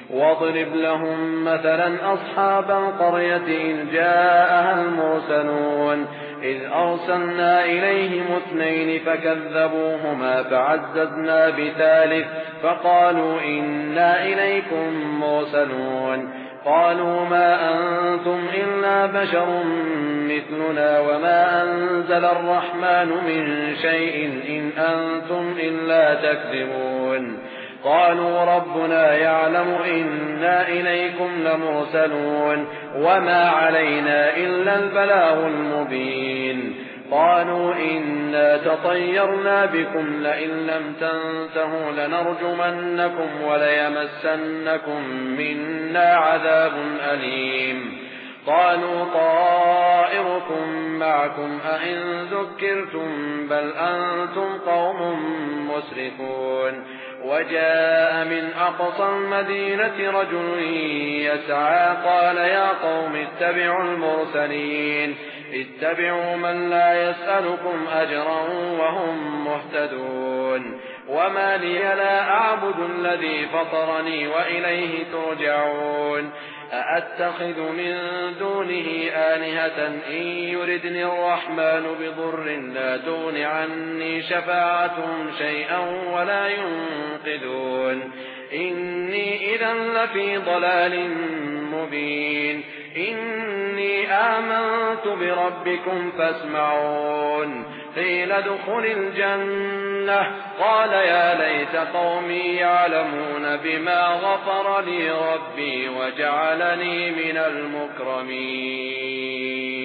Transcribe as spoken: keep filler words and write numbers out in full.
واضرب لهم مثلا أصحاب القرية إذ جاءها المرسلون إذ أرسلنا إليهم اثنين فكذبوهما فعززنا بثالث فقالوا إنا إليكم مرسلون قالوا ما أنتم إلا بشر مثلنا وما أنزل الرحمن من شيء إن أنتم إلا تكذبون قالوا ربنا يعلم إنا إليكم لمرسلون وما علينا إلا البلاغ المبين قالوا إنا تطيرنا بكم لئن لم تنتهوا لنرجمنكم وليمسنكم منا عذاب أليم قالوا طائركم معكم أئن ذكرتم بل أنتم قوم مسرفون وجاء من أقصى المدينة رجل يسعى قال يا قوم اتبعوا المرسلين اتبعوا من لا يسألكم أجرا وهم مهتدون وما لي لا أعبد الذي فطرني وإليه ترجعون أأتخذ من دونه آلهة إن يردني الرحمن بضر لا تغن عني شفاعتهم شيئا ولا ينقذون إني إذا لفي ضلال مبين إني آمنت بربكم فاسمعون قيل ادخل الجنة قال يا ليت قومي يعلمون بما غفر لي ربي وجعلني من المكرمين.